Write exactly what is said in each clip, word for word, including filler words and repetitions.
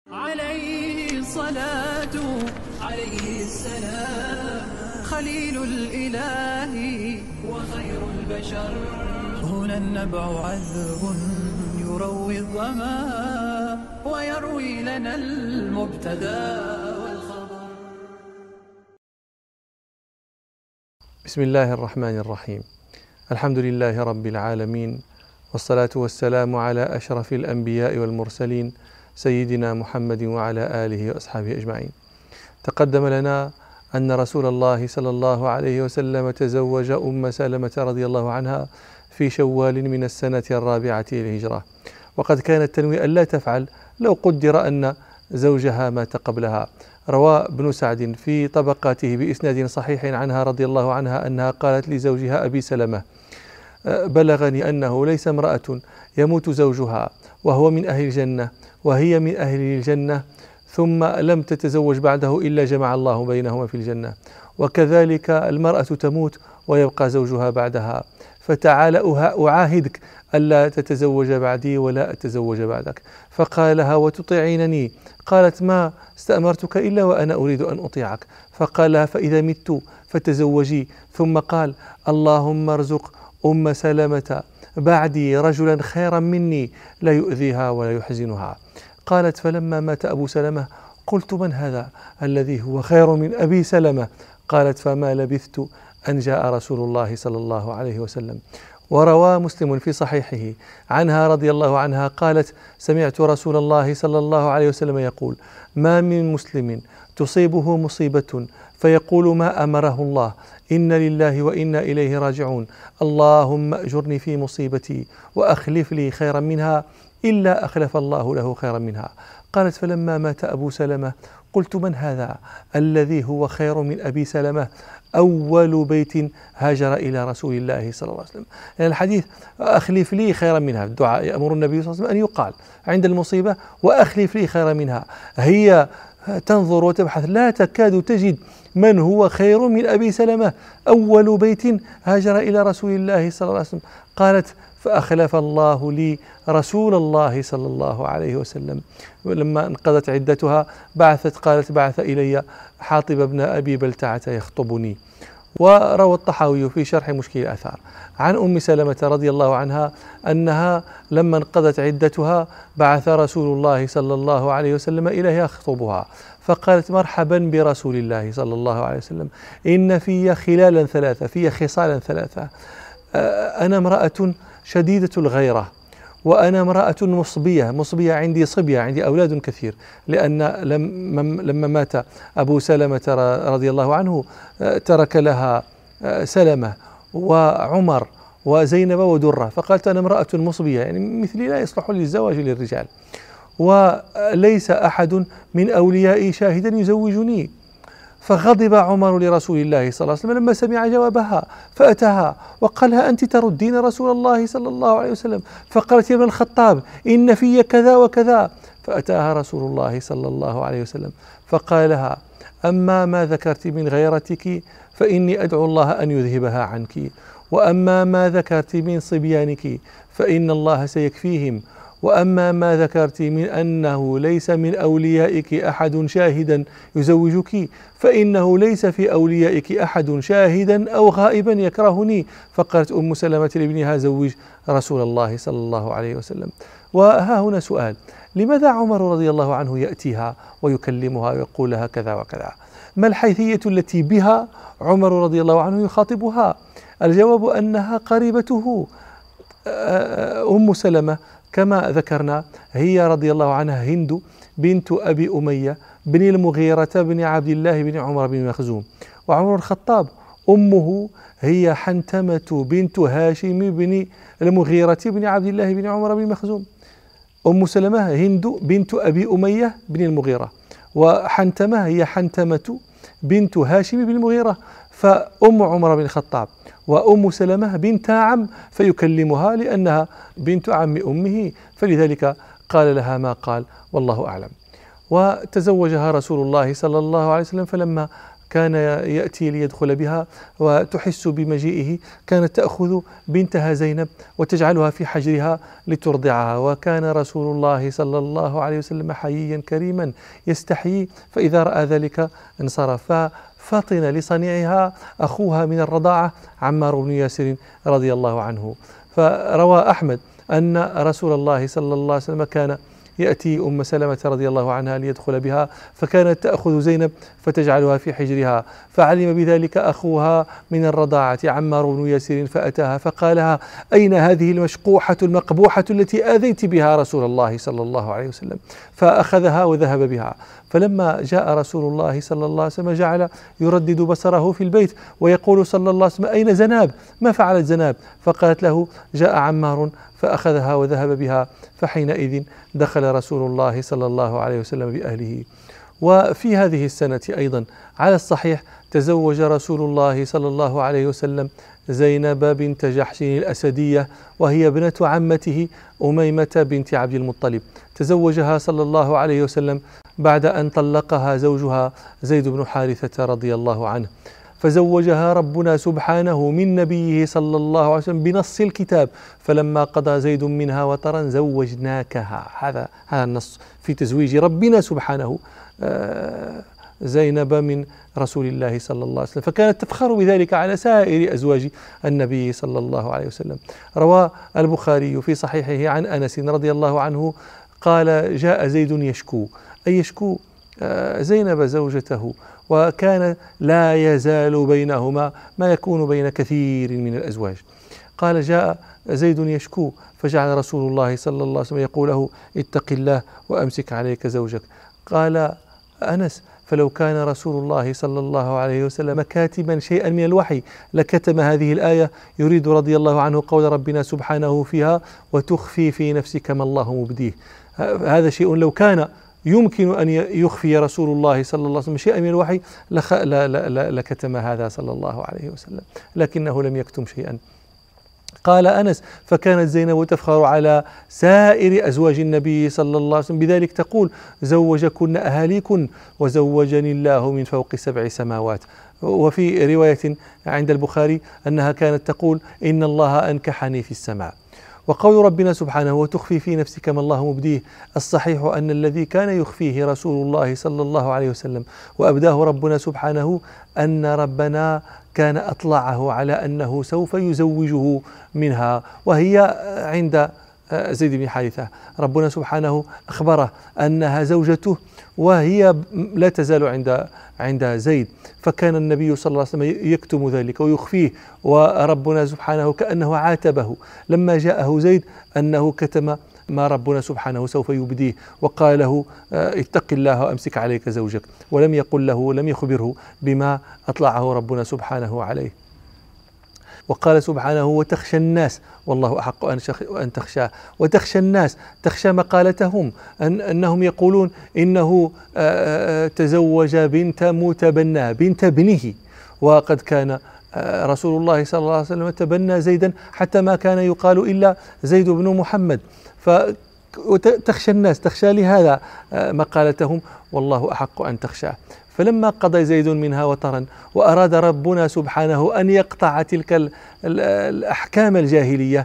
عليه الصلاة عليه السلام خليل الإله وخير البشر. هنا النبع عذب يروي الظما ويروي لنا المبتدا والخبر. بسم الله الرحمن الرحيم. الحمد لله رب العالمين، والصلاة والسلام على أشرف الأنبياء والمرسلين سيدنا محمد وعلى آله وأصحابه أجمعين. تقدم لنا أن رسول الله صلى الله عليه وسلم تزوج أم سلمة رضي الله عنها في شوال من السنة الرابعة للهجرة، وقد كانت تنوي ألا تفعل لو قدر أن زوجها مات قبلها. روى ابن سعد في طبقاته بإسناد صحيح عنها رضي الله عنها أنها قالت لزوجها أبي سلمة: بلغني أنه ليس امرأة يموت زوجها وهو من أهل الجنة وهي من أهل الجنة ثم لم تتزوج بعده إلا جمع الله بينهما في الجنة، وكذلك المرأة تموت ويبقى زوجها بعدها، فتعال أعاهدك ألا تتزوج بعدي ولا أتزوج بعدك. فقال لها: وتطيعينني؟ قالت: ما استأمرتك إلا وأنا أريد أن أطيعك. فقال لها: فإذا مت فتزوجي. ثم قال: اللهم ارزق أم سلمة بعدي رجلا خيرا مني لا يؤذيها ولا يحزنها. قالت: فلما مات أبو سلمة قلت: من هذا الذي هو خير من أبي سلمة؟ قالت: فما لبثت أن جاء رسول الله صلى الله عليه وسلم. وروى مسلم في صحيحه عنها رضي الله عنها قالت: سمعت رسول الله صلى الله عليه وسلم يقول: ما من مسلم تصيبه مصيبة فيقول ما أمره الله، إن لله وإنا إليه راجعون، اللهم أجرني في مصيبتي وأخلف لي خيرا منها، إلا أخلف الله له خيرا منها. قالت: فلما مات أبو سلمة قلت: من هذا الذي هو خير من أبي سلمة؟ أول بيت هاجر إلى رسول الله صلى الله عليه وسلم. يعني الحديث أخلف لي خيرا منها، الدعاء يأمر النبي صلى الله عليه وسلم أن يقال عند المصيبة: وأخلف لي خيرا منها. هي تنظر وتبحث لا تكاد تجد من هو خير من أبي سلمة، أول بيت هاجر إلى رسول الله صلى الله عليه وسلم. قالت: فأخلف الله لي رسول الله صلى الله عليه وسلم. ولما انقضت عدتها بعثت قالت: بعث إلي حاطب بن أبي بلتعة يخطبني. وروى الطحاوي في شرح مشكل الآثار عن أم سلمة رضي الله عنها أنها لما انقضت عدتها بعث رسول الله صلى الله عليه وسلم إليها يخطبها، فقالت: مرحبا برسول الله صلى الله عليه وسلم، إن في خلالا ثلاثة، في خصالا ثلاثة، أنا امرأة شديدة الغيرة، وأنا امرأة مصبية، مصبية عندي صبية، عندي أولاد كثير، لأن لما مات أبو سلمة رضي الله عنه ترك لها سلمة وعمر وزينب ودرة، فقالت: أنا امرأة مصبية، يعني مثلي لا يصلح للزواج للرجال، وليس أحد من أوليائي شاهدا يزوجني. فغضب عمر لرسول الله صلى الله عليه وسلم لما سمع جوابها، فأتاها وقالها: أنت تردين رسول الله صلى الله عليه وسلم؟ فقالت: يا ابن الخطاب إن في كذا وكذا. فأتاها رسول الله صلى الله عليه وسلم فقال لها: أما ما ذكرت من غيرتك فإني أدعو الله أن يذهبها عنك، وأما ما ذكرت من صبيانك فإن الله سيكفيهم، وأما ما ذكرت من أنه ليس من أوليائك أحد شاهدا يزوجك فإنه ليس في أوليائك أحد شاهدا أو غائبا يكرهني. فقالت أم سلمة لابنها: زوج رسول الله صلى الله عليه وسلم. وها هنا سؤال: لماذا عمر رضي الله عنه يأتيها ويكلمها ويقول لها كذا وكذا؟ ما الحيثية التي بها عمر رضي الله عنه يخاطبها؟ الجواب أنها قريبته. أم سلمة كما ذكرنا هي رضي الله عنها هند بنت أبي أمية بن المغيرة بن عبد الله بن عمر بن مخزوم، وعمر الخطاب أمه هي حنتمة بنت هاشم بن المغيرة بن عبد الله بن عمر بن مخزوم. أم سلمة هند بنت أبي أمية بن المغيرة، وحنتمة هي حنتمة بنت هاشم بن المغيرة، فأم عمر بن الخطاب. وأم سلمة بنت عم، فيكلمها لأنها بنت عم أمه، فلذلك قال لها ما قال، والله أعلم. وتزوجها رسول الله صلى الله عليه وسلم، فلما كان يأتي ليدخل بها وتحس بمجيئه كانت تأخذ بنتها زينب وتجعلها في حجرها لترضعها. وكان رسول الله صلى الله عليه وسلم حييا كريما يستحيي، فإذا رأى ذلك انصرف. ففطن لصنيعها أخوها من الرضاعة عمار بن ياسر رضي الله عنه. فروى أحمد أن رسول الله صلى الله عليه وسلم كان يأتي أم سلمة رضي الله عنها ليدخل بها، فكانت تأخذ زينب فتجعلها في حجرها، فعلم بذلك أخوها من الرضاعة عمار بن ياسر فأتاها فقالها: أين هذه المشقوحة المقبوحة التي آذيت بها رسول الله صلى الله عليه وسلم؟ فأخذها وذهب بها. فلما جاء رسول الله صلى الله عليه وسلم جعل يردد بصره في البيت ويقول صلى الله عليه وسلم: أين زناب؟ ما فعلت زناب؟ فقالت له: جاء عمار فأخذها وذهب بها. فحينئذ دخل رسول الله صلى الله عليه وسلم بأهله. وفي هذه السنة أيضا على الصحيح تزوج رسول الله صلى الله عليه وسلم زينب بنت جحش الأسدية، وهي ابنة عمته أميمة بنت عبد المطلب. تزوجها صلى الله عليه وسلم بعد أن طلقها زوجها زيد بن حارثة رضي الله عنه، فزوجها ربنا سبحانه من نبيه صلى الله عليه وسلم بنص الكتاب: فلما قضى زيد منها وطرا زوجناكها. هذا هذا النص في تزويج ربنا سبحانه زينب من رسول الله صلى الله عليه وسلم، فكانت تفخر بذلك على سائر أزواج النبي صلى الله عليه وسلم. روى البخاري في صحيحه عن أنس رضي الله عنه قال: جاء زيد يشكو، أي يشكو زينب زوجته، وكان لا يزال بينهما ما يكون بين كثير من الأزواج. قال: جاء زيد يشكو، فجعل رسول الله صلى الله عليه وسلم يقول له: اتق الله وأمسك عليك زوجك. قال أنس: فلو كان رسول الله صلى الله عليه وسلم كاتبا شيئا من الوحي لكتم هذه الآية، يريد رضي الله عنه قول ربنا سبحانه فيها: وتخفي في نفسك ما الله مبديه. هذا شيء لو كان يمكن أن يخفي رسول الله صلى الله عليه وسلم شيئا من الوحي لخ... لا لا لا لكتم هذا صلى الله عليه وسلم، لكنه لم يكتم شيئا. قال أنس: فكانت زينب تفخر على سائر أزواج النبي صلى الله عليه وسلم بذلك، تقول: زوجكن أهاليكن وزوجني الله من فوق سبع سماوات. وفي رواية عند البخاري أنها كانت تقول: إن الله أنكحني في السماء. وقول ربنا سبحانه: وتخفي في نفسك ما الله مبديه، الصحيح أن الذي كان يخفيه رسول الله صلى الله عليه وسلم وأبداه ربنا سبحانه أن ربنا كان أطلعه على أنه سوف يزوجه منها، وهي عند زيد بن حارثة. ربنا سبحانه أخبره أنها زوجته وهي لا تزال عند عند زيد، فكان النبي صلى الله عليه وسلم يكتم ذلك ويخفيه، وربنا سبحانه كأنه عاتبه لما جاءه زيد أنه كتم ما ربنا سبحانه سوف يبديه، وقال له: اتق الله وأمسك عليك زوجك، ولم يقل له، لم يخبره بما أطلعه ربنا سبحانه عليه. وقال سبحانه: وتخشى الناس والله أحق أن تخشاه. وتخشى الناس، تخشى مقالتهم أن أنهم يقولون إنه تزوج بنت متبنى، بنت ابنه، وقد كان رسول الله صلى الله عليه وسلم تبنى زيدا حتى ما كان يقال إلا زيد بن محمد. فتخشى الناس، تخشى لهذا مقالتهم، والله أحق أن تخشاه. فلما قضى زيد منها وطرا وأراد ربنا سبحانه أن يقطع تلك الأحكام الجاهلية،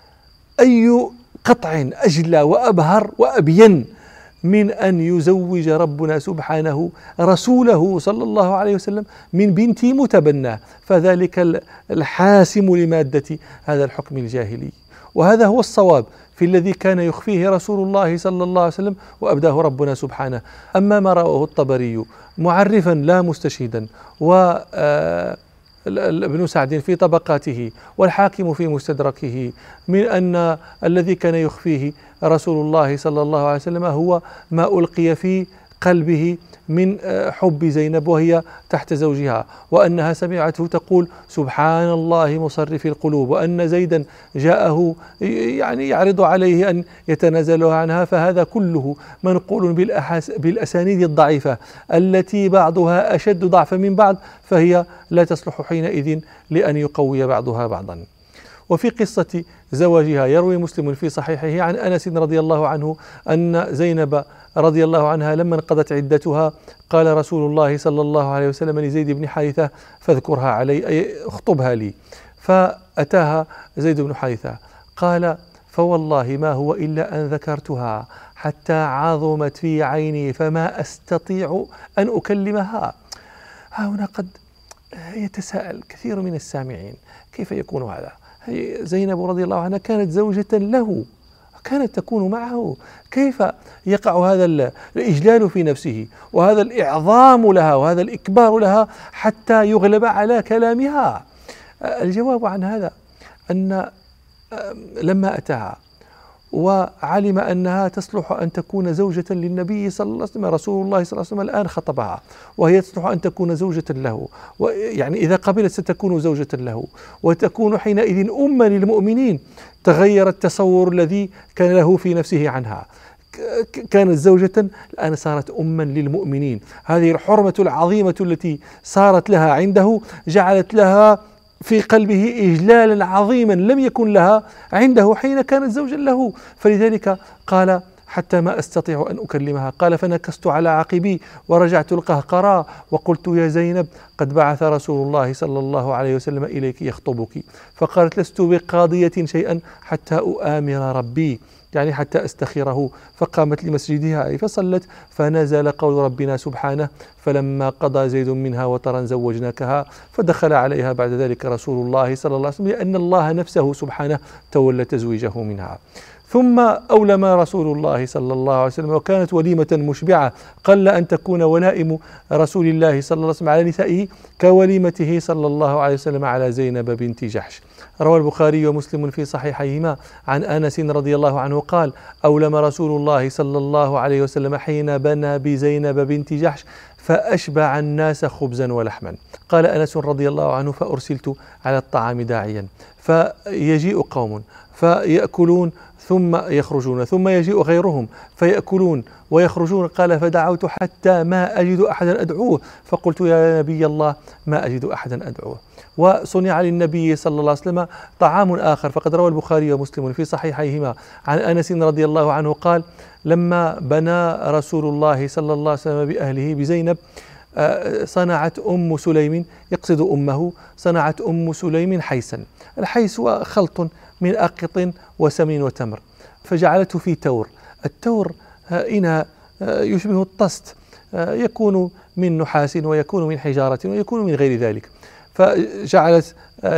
أي قطع أجلى وأبهر وأبين من أن يزوج ربنا سبحانه رسوله صلى الله عليه وسلم من بنت متبناه، فذلك الحاسم لمادة هذا الحكم الجاهلي. وهذا هو الصواب في الذي كان يخفيه رسول الله صلى الله عليه وسلم وأبداه ربنا سبحانه. أما ما رواه الطبري معرفا لا مستشهدا، وابن سعد في طبقاته، والحاكم في مستدركه، من أن الذي كان يخفيه رسول الله صلى الله عليه وسلم هو ما ألقي في قلبه من حب زينب وهي تحت زوجها، وأنها سمعته تقول: سبحان الله مصرف القلوب، وأن زيدا جاءه يعني يعرض عليه أن يتنازل عنها. فهذا كله منقول بالأسانيد الضعيفة التي بعضها أشد ضعفا من بعض، فهي لا تصلح حينئذ لأن يقوي بعضها بعضا. وفي قصة زواجها يروي مسلم في صحيحه عن أنس رضي الله عنه أن زينب رضي الله عنها لما انقضت عدتها قال رسول الله صلى الله عليه وسلم لزيد بن حارثة فاذكرها علي، أي اخطبها لي. فأتاها زيد بن حارثة قال فوالله ما هو إلا أن ذكرتها حتى عظمت في عيني فما أستطيع أن أكلمها. ها هنا قد يتساءل كثير من السامعين كيف يكون هذا؟ زينب رضي الله عنها كانت زوجة له، كانت تكون معه، كيف يقع هذا الإجلال في نفسه وهذا الإعظام لها وهذا الإكبار لها حتى يغلب على كلامها؟ الجواب عن هذا أن لما أتاها وعلم أنها تصلح أن تكون زوجة للنبي صلى الله عليه وسلم، رسول الله صلى الله عليه وسلم الآن خطبها وهي تصلح أن تكون زوجة له، يعني إذا قبلت ستكون زوجة له وتكون حينئذ أما للمؤمنين، تغير التصور الذي كان له في نفسه عنها، كانت زوجة الآن صارت أما للمؤمنين. هذه الحرمة العظيمة التي صارت لها عنده جعلت لها في قلبه إجلالا عظيما لم يكن لها عنده حين كانت زوجا له. فلذلك قال حتى ما أستطيع أن أكلمها، قال فنكست على عقبي ورجعت القهقرى وقلت يا زينب قد بعث رسول الله صلى الله عليه وسلم إليك يخطبك. فقالت لست بقاضية شيئا حتى أؤامر ربي، يعني حتى أستخيره. فقامت لمسجدها فصلت فنزل قول ربنا سبحانه فلما قضى زيد منها وطرا زوجناكها. فدخل عليها بعد ذلك رسول الله صلى الله عليه وسلم لأن الله نفسه سبحانه تولى تزويجه منها. ثم أولم رسول الله صلى الله عليه وسلم وكانت وليمة مشبعة، قل أن تكون ولائم رسول الله صلى الله عليه وسلم على نسائه كوليمته صلى الله عليه وسلم على زينب بنت جحش. روى البخاري ومسلم في صحيحيهما عن أنس رضي الله عنه قال أولم رسول الله صلى الله عليه وسلم حين بنى بزينب بنت جحش فأشبع الناس خبزا ولحما. قال أنس رضي الله عنه فأرسلت على الطعام داعيا فيجيء قوم فيأكلون ثم يخرجون ثم يجيء غيرهم فيأكلون ويخرجون. قال فدعوت حتى ما أجد أحدا أدعوه فقلت يا نبي الله ما أجد أحدا أدعوه. وصنع للنبي صلى الله عليه وسلم طعام آخر، فقد روى البخاري ومسلم في صحيحيهما عن أنس رضي الله عنه قال لما بنى رسول الله صلى الله عليه وسلم بأهله بزينب صنعت أم سليم، يقصد أمه، صنعت أم سليم حيسا. الحيس هو خلط من أقط وسمن وتمر، فجعلته في تور. التور إناء يشبه الطست، يكون من نحاس ويكون من حجارة ويكون من غير ذلك، فجعلت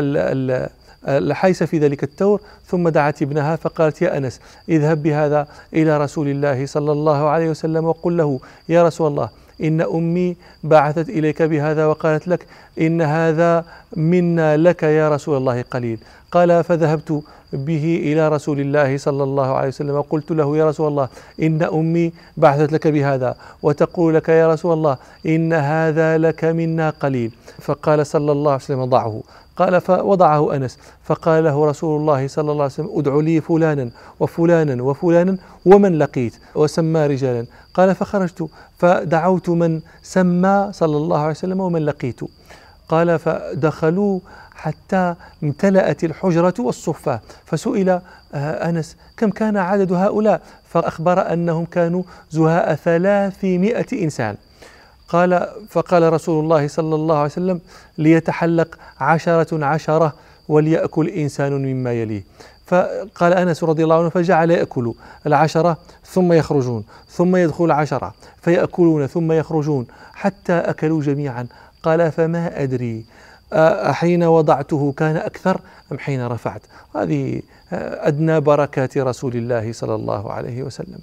الحيس في ذلك التور. ثم دعت ابنها فقالت يا أنس اذهب بهذا إلى رسول الله صلى الله عليه وسلم وقل له يا رسول الله إن أمي بعثت إليك بهذا وقالت لك إن هذا منا لك يا رسول الله قليل. قال فذهبت به إلى رسول الله صلى الله عليه وسلم وقلت له يا رسول الله إن أمي بعثت لك بهذا وتقول لك يا رسول الله إن هذا لك منا قليل. فقال صلى الله عليه وسلم ضعه. قال فوضعه أنس فقال له رسول الله صلى الله عليه وسلم ادع لي فلانا وفلانا وفلانا ومن لقيت، وسمى رجالا. قال فخرجت فدعوت من سمى صلى الله عليه وسلم ومن لقيت. قال فدخلوا حتى امتلأت الحجرة والصفة، فسئل أنس كم كان عدد هؤلاء؟ فأخبر أنهم كانوا زهاء ثلاثمائة إنسان. قال فقال رسول الله صلى الله عليه وسلم ليتحلق عشرة عشرة وليأكل إنسان مما يليه. فقال أنس رضي الله عنه فجعل يأكل العشرة ثم يخرجون ثم يدخل عشرة فيأكلون ثم يخرجون حتى أكلوا جميعا. قال فما أدري حين وضعته كان أكثر أم حين رفعت. هذه أدنى بركات رسول الله صلى الله عليه وسلم.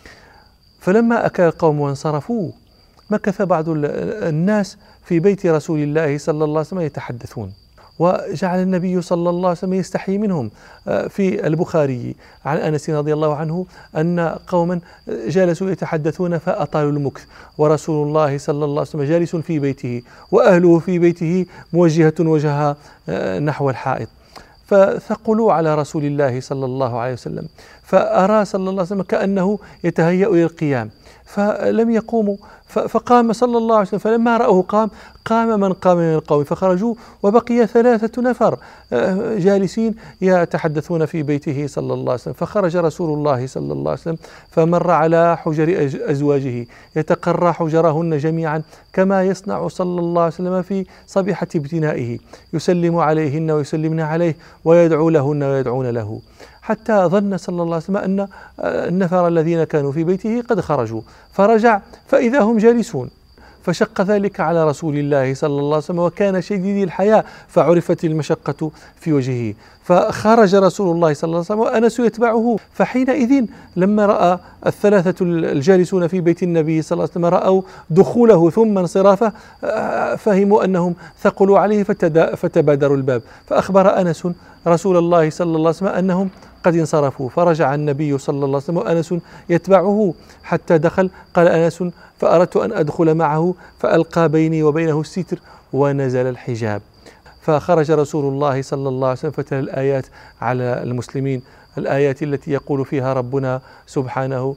فلما أكل القوم وانصرفوا مكث بعض الناس في بيت رسول الله صلى الله عليه وسلم يتحدثون، وجعل النبي صلى الله عليه وسلم يستحي منهم. في البخاري عن أنس رضي الله عنه أن قوما جالسوا يتحدثون فأطالوا المكث، ورسول الله صلى الله عليه وسلم جالس في بيته وأهله في بيته موجهة وجهها نحو الحائط، فثقلوا على رسول الله صلى الله عليه وسلم. فأرى صلى الله عليه وسلم كأنه يتهيأ للقيام، فلم يقوموا، فقام صلى الله عليه وسلم، فلما رأوه قام قام من قام من القوم فخرجوا، وبقي ثلاثة نفر جالسين يتحدثون في بيته صلى الله عليه وسلم. فخرج رسول الله صلى الله عليه وسلم فمر على حجر أزواجه يتقرى حجرهن جميعا كما يصنع صلى الله عليه وسلم في صبيحة ابتنائه، يسلم عليهن ويسلمن عليه ويدعو لهن ويدعون له، حتى ظن صلى الله عليه وسلم أن النفر الذين كانوا في بيته قد خرجوا، فرجع فإذا هم جالسون، فشق ذلك على رسول الله صلى الله عليه وسلم، وكان شديد الحياء فعرفت المشقة في وجهه، فخرج رسول الله صلى الله عليه وسلم وأنس يتبعه. فحينئذ لما رأى الثلاثة الجالسون في بيت النبي صلى الله عليه وسلم رأوا دخوله ثم انصرافه فهموا أنهم ثقلوا عليه فتبادروا الباب، فأخبر أنس رسول الله صلى الله عليه وسلم أنهم قد انصرفوا، فرجع النبي صلى الله عليه وسلم وأنس يتبعه حتى دخل. قال أنس: فأردت أن أدخل معه فألقى بيني وبينه الستر ونزل الحجاب. فخرج رسول الله صلى الله عليه وسلم فتلا الآيات على المسلمين، الآيات التي يقول فيها ربنا سبحانه: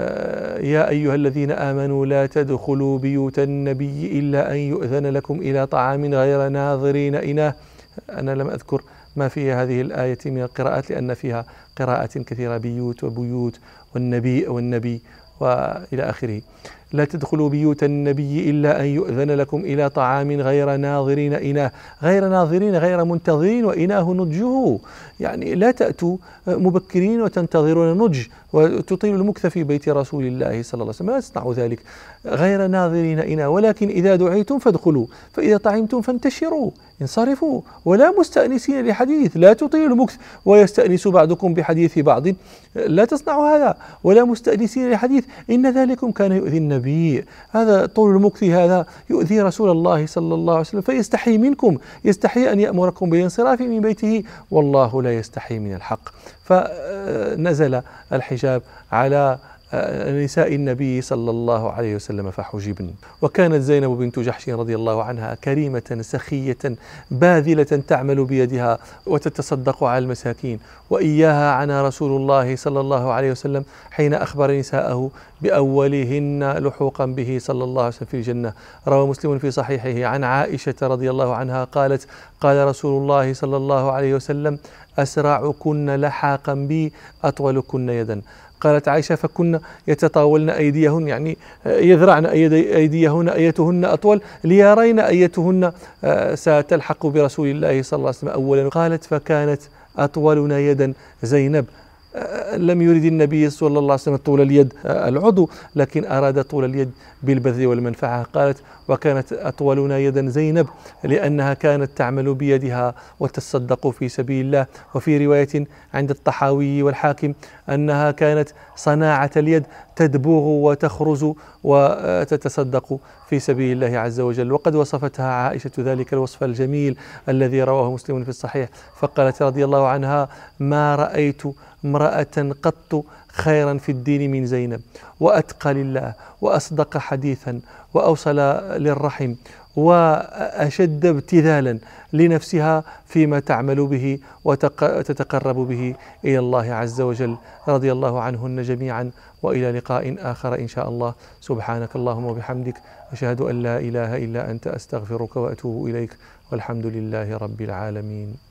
يا أيها الذين آمنوا لا تدخلوا بيوت النبي إلا أن يؤذن لكم إلى طعام غير ناظرين إناه. أنا لم أذكر ما في هذه الآية من القراءات لأن فيها قراءات كثيرة، بيوت وبيوت والنبي والنبي وإلى آخره. لا تدخلوا بيوت النبي إلا أن يؤذن لكم إلى طعام غير ناظرين إناه، غير ناظرين غير منتظرين، وإناه نضجه، يعني لا تأتوا مبكرين وتنتظرون نضج وتطيل المكث في بيت رسول الله صلى الله عليه وسلم، لا تصنعوا ذلك، غير ناظرين إناه، ولكن إذا دعيتم فادخلوا، فإذا طعمتم فانتشروا، انصرفوا، ولا مستأنسين لحديث، لا تطيل المكث ويستأنس بعضكم بحديث بعض، لا تصنعوا هذا، ولا مستأنسين لحديث، إن ذلكم كان يؤذي النبي. هذا طول المكث هذا يؤذي رسول الله صلى الله عليه وسلم، فيستحي منكم، يستحي أن يأمركم بالانصراف من بيته، والله لا يستحي من الحق. فنزل الحجاب على نساء النبي صلى الله عليه وسلم فحجبن. وكانت زينب بنت جحش رضي الله عنها كريمة سخية باذلة تعمل بيدها وتتصدق على المساكين، وإياها عنا رسول الله صلى الله عليه وسلم حين أخبر نساءه بأولهن لحوقا به صلى الله عليه وسلم في الجنة. روى مسلم في صحيحه عن عائشة رضي الله عنها قالت: قال رسول الله صلى الله عليه وسلم: أسرعكن لحاقا بي أطولكن يدا. قالت عائشة: فكن يتطاولن أيديهن، يعني يذرعن أيديهن أيتهن أطول ليرين أيتهن ستلحق برسول الله صلى الله عليه وسلم أولا. قالت: فكانت أطولنا يدا زينب. لم يرد النبي صلى الله عليه وسلم طول اليد العضو، لكن أراد طول اليد بالبذل والمنفعة. قالت: وكانت أطولنا يدا زينب لأنها كانت تعمل بيدها وتصدق في سبيل الله. وفي رواية عند الطحاوي والحاكم أنها كانت صناعة اليد، تدبوغ وتخرز وتتصدق في سبيل الله عز وجل. وقد وصفتها عائشة ذلك الوصف الجميل الذي رواه مسلم في الصحيح، فقالت رضي الله عنها: ما رأيت امرأة قط خيرا في الدين من زينب، وأتقى لله، وأصدق حديثا، وأوصل للرحم، وأشد ابتذالا لنفسها فيما تعمل به وتتقرب به إلى الله عز وجل. رضي الله عنهن جميعا، وإلى لقاء آخر إن شاء الله. سبحانك اللهم وبحمدك، أشهد أن لا إله إلا أنت، أستغفرك وأتوب إليك، والحمد لله رب العالمين.